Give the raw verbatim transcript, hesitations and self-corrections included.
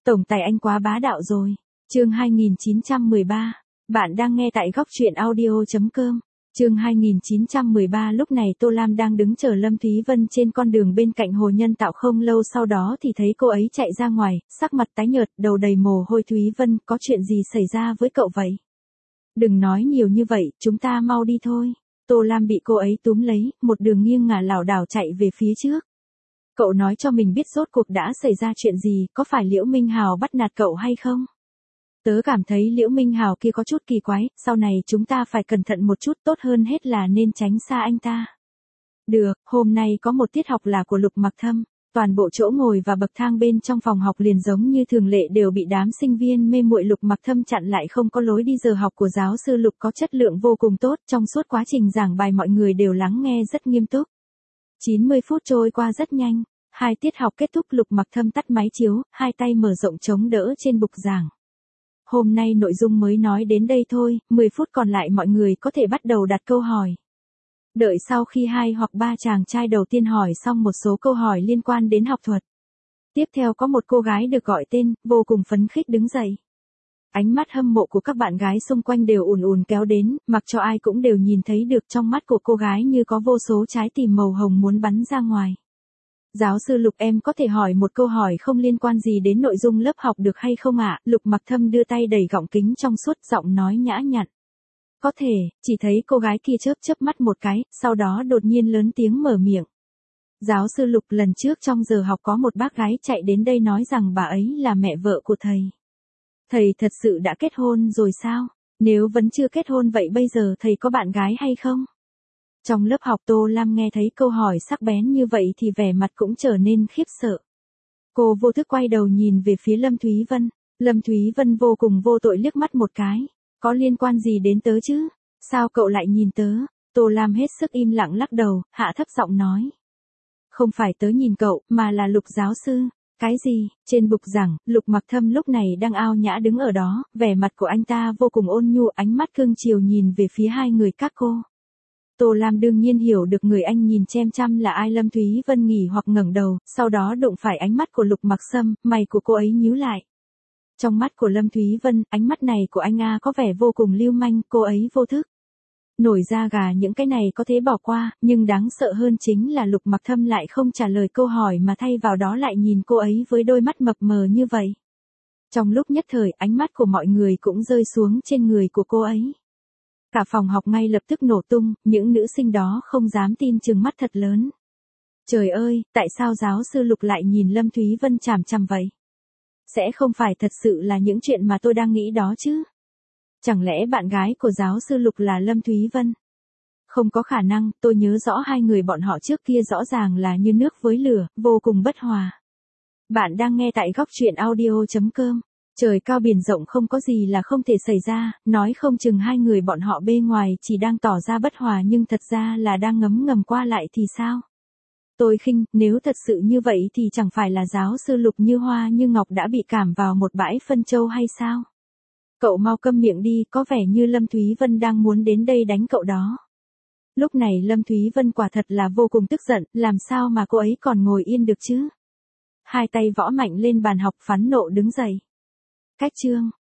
Tổng tài anh quá bá đạo rồi. Chương hai nghìn chín trăm mười ba. Bạn đang nghe tại góc truyện audio chấm com. Chương hai nghìn chín trăm mười ba. Lúc này Tô Lam đang đứng chờ Lâm Thúy Vân trên con đường bên cạnh hồ nhân tạo, không lâu sau đó thì thấy cô ấy chạy ra ngoài, sắc mặt tái nhợt, đầu đầy mồ hôi. Thúy Vân, có chuyện gì xảy ra với cậu vậy? Đừng nói nhiều như vậy, chúng ta mau đi thôi. Tô Lam bị cô ấy túm lấy, một đường nghiêng ngả lảo đảo chạy về phía trước. Cậu nói cho mình biết rốt cuộc đã xảy ra chuyện gì, có phải Liễu Minh Hào bắt nạt cậu hay không? Tớ cảm thấy Liễu Minh Hào kia có chút kỳ quái, sau này chúng ta phải cẩn thận một chút, tốt hơn hết là nên tránh xa anh ta. Được, hôm nay có một tiết học là của Lục Mặc Thâm, toàn bộ chỗ ngồi và bậc thang bên trong phòng học liền giống như thường lệ đều bị đám sinh viên mê muội Lục Mặc Thâm chặn lại, không có lối đi. Giờ học của giáo sư Lục có chất lượng vô cùng tốt, trong suốt quá trình giảng bài mọi người đều lắng nghe rất nghiêm túc. chín mươi phút trôi qua rất nhanh, hai tiết học kết thúc. Lục Mặc Thâm tắt máy chiếu, hai tay mở rộng chống đỡ trên bục giảng. Hôm nay nội dung mới nói đến đây thôi, mười phút còn lại mọi người có thể bắt đầu đặt câu hỏi. Đợi sau khi hai hoặc ba chàng trai đầu tiên hỏi xong một số câu hỏi liên quan đến học thuật. Tiếp theo có một cô gái được gọi tên, vô cùng phấn khích đứng dậy. Ánh mắt hâm mộ của các bạn gái xung quanh đều ùn ùn kéo đến, mặc cho ai cũng đều nhìn thấy được trong mắt của cô gái như có vô số trái tim màu hồng muốn bắn ra ngoài. Giáo sư Lục, em có thể hỏi một câu hỏi không liên quan gì đến nội dung lớp học được hay không ạ? Lục Mặc Thâm đưa tay đẩy gọng kính trong suốt, giọng nói nhã nhặn. Có thể, chỉ thấy cô gái kia chớp chớp mắt một cái, sau đó đột nhiên lớn tiếng mở miệng. Giáo sư Lục, lần trước trong giờ học có một bác gái chạy đến đây nói rằng bà ấy là mẹ vợ của thầy. Thầy thật sự đã kết hôn rồi sao? Nếu vẫn chưa kết hôn vậy bây giờ thầy có bạn gái hay không? Trong lớp học Tô Lam nghe thấy câu hỏi sắc bén như vậy thì vẻ mặt cũng trở nên khiếp sợ. Cô vô thức quay đầu nhìn về phía Lâm Thúy Vân. Lâm Thúy Vân vô cùng vô tội liếc mắt một cái. Có liên quan gì đến tớ chứ? Sao cậu lại nhìn tớ? Tô Lam hết sức im lặng lắc đầu, hạ thấp giọng nói. Không phải tớ nhìn cậu, mà là Lục giáo sư. Cái gì? Trên bục giảng, Lục Mặc Thâm lúc này đang ao nhã đứng ở đó, vẻ mặt của anh ta vô cùng ôn nhu, ánh mắt cương chiều nhìn về phía hai người các cô. Tô Lam đương nhiên hiểu được người anh nhìn chăm chăm là ai. Lâm Thúy Vân nghỉ hoặc ngẩng đầu, sau đó đụng phải ánh mắt của Lục Mặc Sâm, mày của cô ấy nhíu lại. Trong mắt của Lâm Thúy Vân, ánh mắt này của anh a có vẻ vô cùng lưu manh, cô ấy vô thức. Nổi da gà, những cái này có thể bỏ qua, nhưng đáng sợ hơn chính là Lục Mặc Thâm lại không trả lời câu hỏi mà thay vào đó lại nhìn cô ấy với đôi mắt mập mờ như vậy. Trong lúc nhất thời, ánh mắt của mọi người cũng rơi xuống trên người của cô ấy. Cả phòng học ngay lập tức nổ tung, những nữ sinh đó không dám tin, trừng mắt thật lớn. Trời ơi, tại sao giáo sư Lục lại nhìn Lâm Thúy Vân chằm chằm vậy? Sẽ không phải thật sự là những chuyện mà tôi đang nghĩ đó chứ? Chẳng lẽ bạn gái của giáo sư Lục là Lâm Thúy Vân? Không có khả năng, tôi nhớ rõ hai người bọn họ trước kia rõ ràng là như nước với lửa, vô cùng bất hòa. Bạn đang nghe tại góc truyện audio chấm com. Trời cao biển rộng, không có gì là không thể xảy ra, nói không chừng hai người bọn họ bên ngoài chỉ đang tỏ ra bất hòa nhưng thật ra là đang ngấm ngầm qua lại thì sao? Tôi khinh, nếu thật sự như vậy thì chẳng phải là giáo sư Lục như hoa như ngọc đã bị cảm vào một bãi phân châu hay sao? Cậu mau câm miệng đi, có vẻ như Lâm Thúy Vân đang muốn đến đây đánh cậu đó. Lúc này Lâm Thúy Vân quả thật là vô cùng tức giận, làm sao mà cô ấy còn ngồi yên được chứ? Hai tay võ mạnh lên bàn học, phẫn nộ đứng dậy. Cách chương.